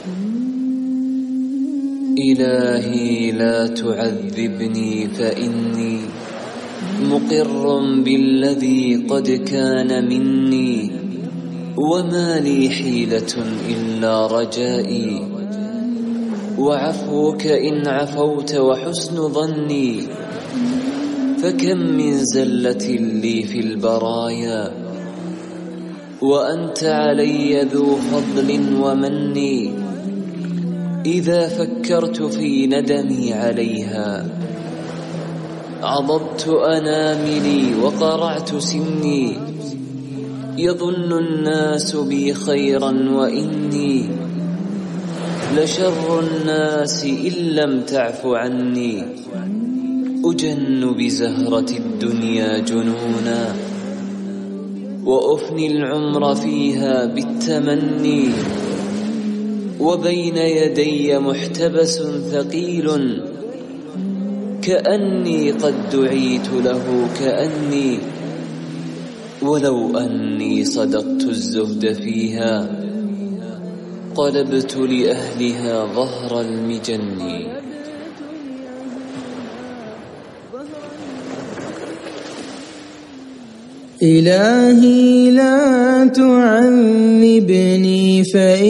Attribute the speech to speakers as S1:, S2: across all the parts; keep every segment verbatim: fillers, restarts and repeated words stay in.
S1: إلهي لا تعذبني فإني مقر بالذي قد كان مني، وما لي حيلة إلا رجائي، وعفوك إن عفوت وحسن ظني. فكم من زلة لي في البرايا وأنت علي ذو فضل ومني. إذا فكرت في ندمي عليها عضضت أناملي وقرعت سني. يظن الناس بي خيرا وإني لشر الناس إن لم تعف عني. أجن بزهرة الدنيا جنونا وأفني العمر فيها بالتمني. وبين يدي محتبس ثقيل كأني قد دعيت له كأني. ولو أني صدقت الزهد فيها قلبت لأهلها ظهر المجن.
S2: إلهي لا تعذبني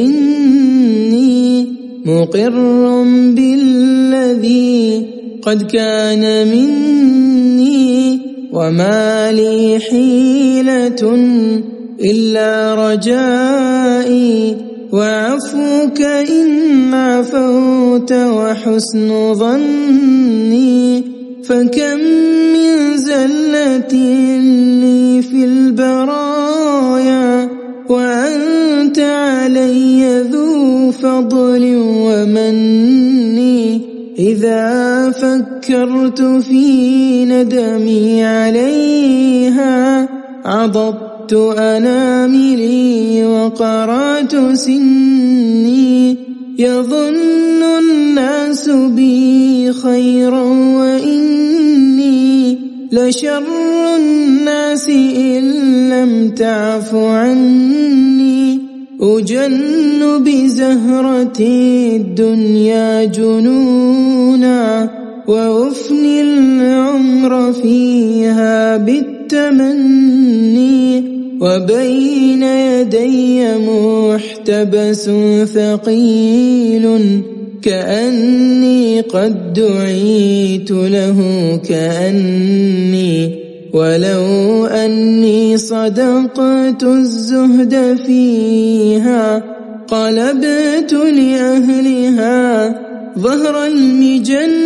S2: فإني مقر بالذي قد كان مني، وما لي حيلة إلا رجائي، وعفوك إن عفوت وحسن ظني. فكم من زلة لي في البرايا وأنت علي ذو فضل ومني. إذا فكرت في ندمي عليها عضضت أناملي وقرعت سني. يظن الناس بي خيرا وإني لشر الناس إن لم تعف عني. أجن بزهرة الدنيا جنونا وأفني العمر فيها بالتمني. وبين يدي محتبس ثقيل كأني قد دعيت له كأني. ولو أني صدقت الزهد فيها قلبت لأهلها ظهر المجن.